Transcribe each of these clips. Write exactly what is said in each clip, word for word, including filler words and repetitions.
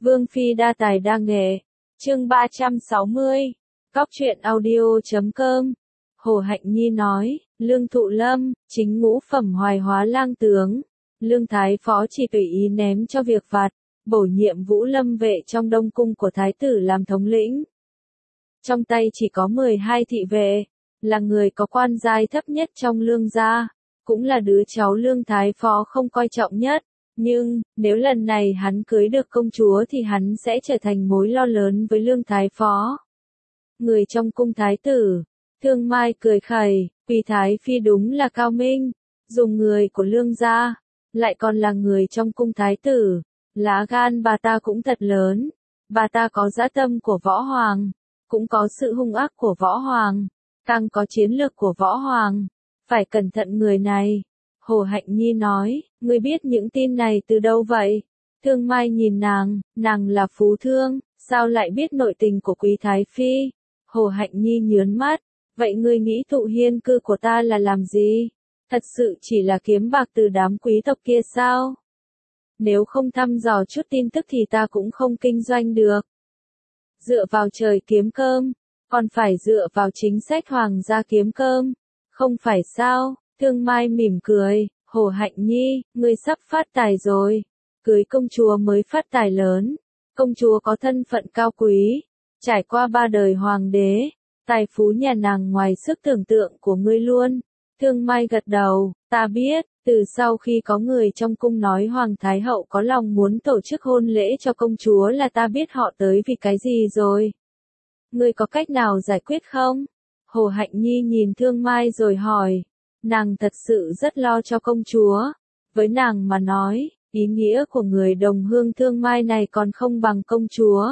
Vương Phi đa tài đa nghệ. Chương ba trăm sáu mươi. Cóc truyện audio chấm com. Hồ Hạnh Nhi nói, Lương Thụ Lâm, chính ngũ phẩm Hoài Hóa lang tướng. Lương Thái Phó chỉ tùy ý ném cho việc vặt, bổ nhiệm Vũ Lâm vệ trong Đông cung của Thái tử làm thống lĩnh. Trong tay chỉ có mười hai thị vệ, là người có quan giai thấp nhất trong Lương gia, cũng là đứa cháu Lương Thái Phó không coi trọng nhất. Nhưng, nếu lần này hắn cưới được công chúa thì hắn sẽ trở thành mối lo lớn với Lương Thái Phó. Người trong cung Thái tử, Thương Mai cười khẩy, Quý Thái Phi đúng là cao minh, dùng người của Lương gia, lại còn là người trong cung Thái tử, lá gan bà ta cũng thật lớn, bà ta có dã tâm của Võ Hoàng, cũng có sự hung ác của Võ Hoàng, càng có chiến lược của Võ Hoàng, phải cẩn thận người này. Hồ Hạnh Nhi nói, ngươi biết những tin này từ đâu vậy? Thương Mai nhìn nàng, nàng là phú thương, sao lại biết nội tình của Quý Thái Phi? Hồ Hạnh Nhi nhớn mắt, vậy ngươi nghĩ thụ hiên cư của ta là làm gì? Thật sự chỉ là kiếm bạc từ đám quý tộc kia sao? Nếu không thăm dò chút tin tức thì ta cũng không kinh doanh được. Dựa vào trời kiếm cơm, còn phải dựa vào chính sách hoàng gia kiếm cơm, không phải sao? Thương Mai mỉm cười, Hồ Hạnh Nhi, ngươi sắp phát tài rồi. Cưới công chúa mới phát tài lớn. Công chúa có thân phận cao quý, trải qua ba đời hoàng đế, tài phú nhà nàng ngoài sức tưởng tượng của ngươi luôn. Thương Mai gật đầu, ta biết, từ sau khi có người trong cung nói Hoàng Thái Hậu có lòng muốn tổ chức hôn lễ cho công chúa là ta biết họ tới vì cái gì rồi. Ngươi có cách nào giải quyết không? Hồ Hạnh Nhi nhìn Thương Mai rồi hỏi. Nàng thật sự rất lo cho công chúa. Với nàng mà nói, ý nghĩa của người đồng hương Thương Mai này còn không bằng công chúa.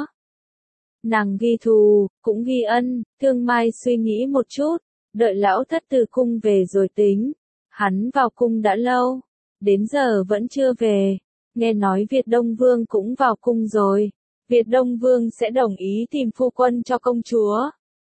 Nàng ghi thù, cũng ghi ân. Thương Mai suy nghĩ một chút, đợi lão thất từ cung về rồi tính. Hắn vào cung đã lâu, đến giờ vẫn chưa về. Nghe nói Việt Đông Vương cũng vào cung rồi. Việt Đông Vương sẽ đồng ý tìm phu quân cho công chúa.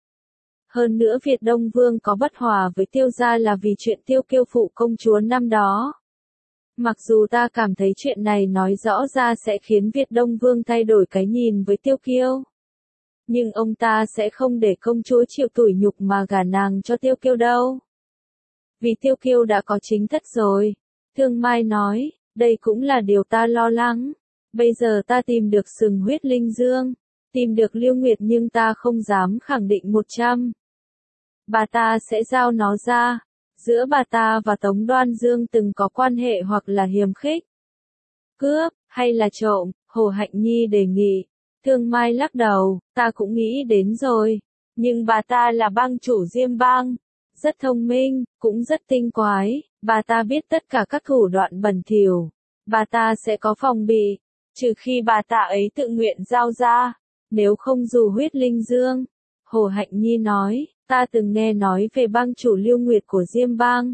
Hơn nữa Việt Đông Vương có bất hòa với Tiêu gia là vì chuyện Tiêu Kiêu phụ công chúa năm đó. Mặc dù ta cảm thấy chuyện này nói rõ ra sẽ khiến Việt Đông Vương thay đổi cái nhìn với Tiêu Kiêu. Nhưng ông ta sẽ không để công chúa chịu tủi nhục mà gả nàng cho Tiêu Kiêu đâu. Vì Tiêu Kiêu đã có chính thất rồi. Thương Mai nói, đây cũng là điều ta lo lắng. Bây giờ ta tìm được sừng huyết linh dương, tìm được Lưu Nguyệt nhưng ta không dám khẳng định một trăm. Bà ta sẽ giao nó ra. Giữa bà ta và Tống Đoan Dương từng có quan hệ hoặc là hiềm khích, cướp, hay là trộm, Hồ Hạnh Nhi đề nghị. Thương Mai lắc đầu, ta cũng nghĩ đến rồi. Nhưng bà ta là bang chủ Diêm bang, rất thông minh, cũng rất tinh quái. Bà ta biết tất cả các thủ đoạn bẩn thỉu. Bà ta sẽ có phòng bị, trừ khi bà ta ấy tự nguyện giao ra. Nếu không dù huyết linh dương. Hồ Hạnh Nhi nói, ta từng nghe nói về bang chủ Lưu Nguyệt của Diêm bang.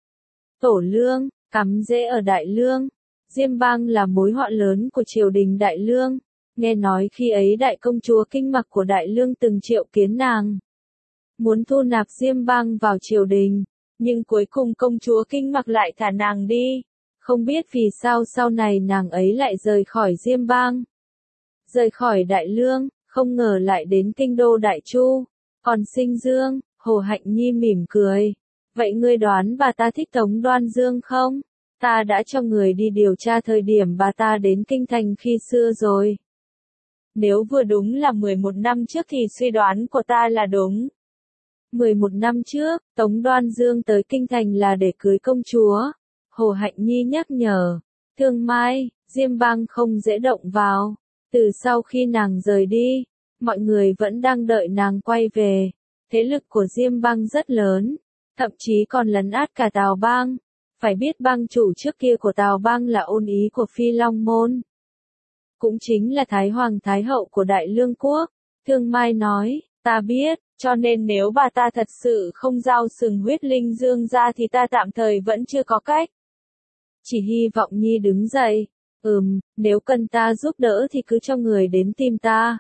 Tổ Lương, cắm rễ ở Đại Lương. Diêm bang là mối họa lớn của triều đình Đại Lương. Nghe nói khi ấy đại công chúa Kinh Mặc của Đại Lương từng triệu kiến nàng, muốn thu nạp Diêm bang vào triều đình, nhưng cuối cùng công chúa Kinh Mặc lại thả nàng đi. Không biết vì sao sau này nàng ấy lại rời khỏi Diêm bang, rời khỏi Đại Lương, không ngờ lại đến kinh đô Đại Chu. Còn Sinh Dương, Hồ Hạnh Nhi mỉm cười. Vậy ngươi đoán bà ta thích Tống Đoan Dương không? Ta đã cho người đi điều tra thời điểm bà ta đến kinh thành khi xưa rồi. Nếu vừa đúng là mười một năm trước thì suy đoán của ta là đúng. mười một năm trước, Tống Đoan Dương tới kinh thành là để cưới công chúa. Hồ Hạnh Nhi nhắc nhở. Thương Mai, Diêm bang không dễ động vào. Từ sau khi nàng rời đi, mọi người vẫn đang đợi nàng quay về. Thế lực của Diêm bang rất lớn, thậm chí còn lấn át cả Tào bang. Phải biết bang chủ trước kia của Tào bang là Ôn Ý của Phi Long Môn, cũng chính là Thái Hoàng Thái Hậu của Đại Lương Quốc. Thương Mai nói, ta biết, cho nên nếu bà ta thật sự không giao sừng huyết linh dương ra thì ta tạm thời vẫn chưa có cách. Chỉ hy vọng Nhi đứng dậy. Ừm, nếu cần ta giúp đỡ thì cứ cho người đến tìm ta.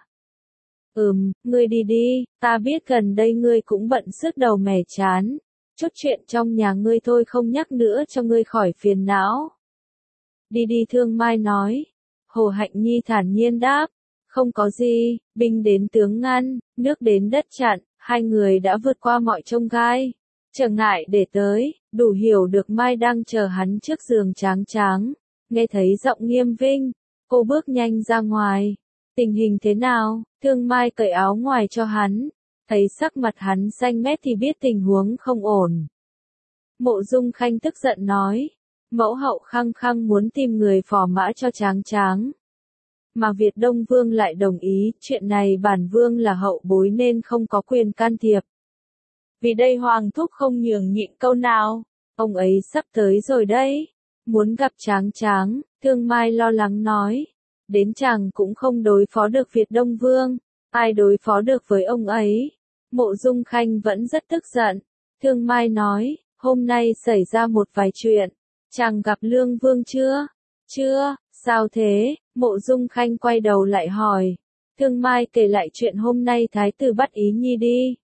Ừm, ngươi đi đi, ta biết gần đây ngươi cũng bận sức đầu mẻ chán. Chút chuyện trong nhà ngươi thôi không nhắc nữa cho ngươi khỏi phiền não. Đi đi Thương Mai nói. Hồ Hạnh Nhi thản nhiên đáp, Không có gì, binh đến tướng ngăn, nước đến đất chặn, hai người đã vượt qua mọi chông gai. Trở ngại để tới, đủ hiểu được Mai đang chờ hắn trước giường Tráng Tráng. Nghe thấy giọng Nghiêm Vinh, cô bước nhanh ra ngoài. Tình hình thế nào? Thương Mai cởi áo ngoài cho hắn. Thấy sắc mặt hắn xanh mét thì biết tình huống không ổn. Mộ Dung Khanh tức giận nói. Mẫu hậu khăng khăng muốn tìm người phò mã cho Tráng Tráng. Mà Việt Đông Vương lại đồng ý, chuyện này bản vương là hậu bối nên không có quyền can thiệp. Vì đây Hoàng thúc không nhường nhịn câu nào, ông ấy sắp tới rồi đấy. Muốn gặp Tráng Tráng, Thương Mai lo lắng nói. Đến chàng cũng không đối phó được Việt Đông Vương, ai đối phó được với ông ấy. Mộ Dung Khanh vẫn rất tức giận. Thương Mai nói, hôm nay xảy ra một vài chuyện. Chàng gặp Lương Vương chưa? Chưa, sao thế? Mộ Dung Khanh quay đầu lại hỏi. Thương Mai kể lại chuyện hôm nay thái tử bắt Ý Nhi đi.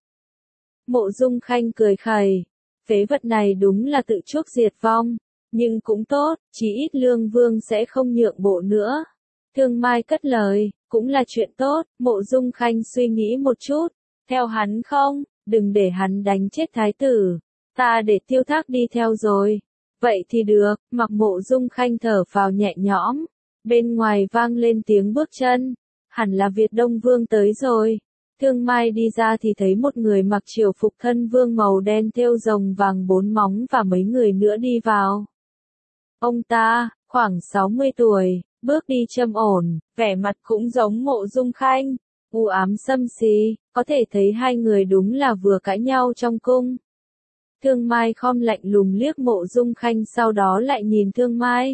Mộ Dung Khanh cười khẩy. Phế vật này đúng là tự chuốc diệt vong. Nhưng cũng tốt, chí ít Lương Vương sẽ không nhượng bộ nữa. Thương Mai cất lời, cũng là chuyện tốt. Mộ Dung Khanh suy nghĩ một chút. Theo hắn không, đừng để hắn đánh chết thái tử. Ta để Tiêu Thác đi theo rồi. Vậy thì được, mặc Mộ Dung Khanh thở phào nhẹ nhõm. Bên ngoài vang lên tiếng bước chân. Hẳn là Việt Đông Vương tới rồi. Thương Mai đi ra thì thấy một người mặc triều phục thân vương màu đen thêu rồng vàng bốn móng và mấy người nữa đi vào. Ông ta, khoảng sáu mươi tuổi, bước đi trầm ổn, vẻ mặt cũng giống Mộ Dung Khanh, u ám xâm xí, có thể thấy hai người đúng là vừa cãi nhau trong cung. Thương Mai khom lạnh lùng liếc Mộ Dung Khanh sau đó lại nhìn Thương Mai.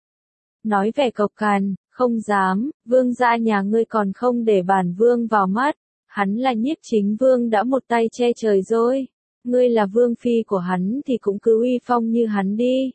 Nói vẻ cộc cằn, không dám, vương gia nhà ngươi còn không để bản vương vào mắt, hắn là Nhiếp Chính Vương đã một tay che trời rồi, ngươi là vương phi của hắn thì cũng cứ uy phong như hắn đi.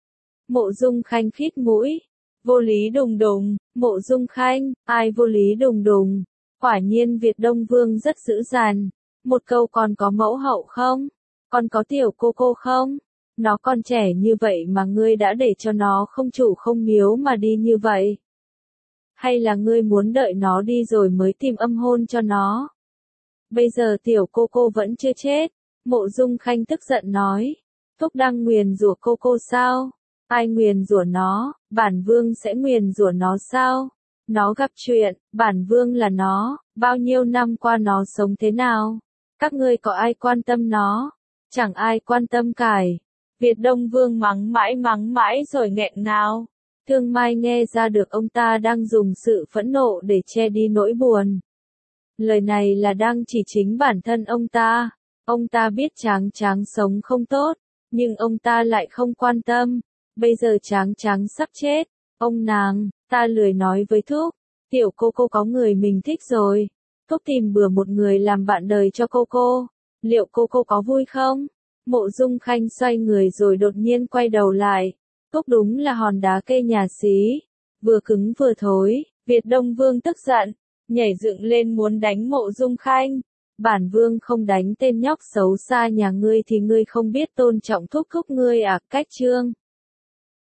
Mộ Dung Khanh khít mũi, vô lý đùng đùng, Mộ Dung Khanh, ai vô lý đùng đùng, quả nhiên Việt Đông Vương rất dữ dằn, một câu còn có mẫu hậu không, còn có tiểu cô cô không, nó còn trẻ như vậy mà ngươi đã để cho nó không chủ không miếu mà đi như vậy. Hay là ngươi muốn đợi nó đi rồi mới tìm âm hôn cho nó? Bây giờ tiểu cô cô vẫn chưa chết, Mộ Dung Khanh tức giận nói, Thúc đang nguyền rủa cô cô sao? Ai nguyền rủa nó, bản vương sẽ nguyền rủa nó sao? Nó gặp chuyện, bản vương là nó, bao nhiêu năm qua nó sống thế nào? Các ngươi có ai quan tâm nó? Chẳng ai quan tâm cải. Việt Đông Vương mắng mãi mắng mãi rồi nghẹn ngào. Thương Mai nghe ra được ông ta đang dùng sự phẫn nộ để che đi nỗi buồn. Lời này là đang chỉ chính bản thân ông ta. Ông ta biết Tráng Tráng sống không tốt, nhưng ông ta lại không quan tâm. Bây giờ Tráng Tráng sắp chết. Ông nàng, ta lười nói với Thúc. Tiểu cô cô có người mình thích rồi. Thúc tìm bừa một người làm bạn đời cho cô cô. Liệu cô cô có vui không? Mộ Dung Khanh xoay người rồi đột nhiên quay đầu lại. Thúc đúng là hòn đá cây nhà xí. Vừa cứng vừa thối. Việt Đông Vương tức giận, nhảy dựng lên muốn đánh Mộ Dung Khanh. Bản vương không đánh tên nhóc xấu xa nhà ngươi thì ngươi không biết tôn trọng Thúc Thúc ngươi à, cách chương.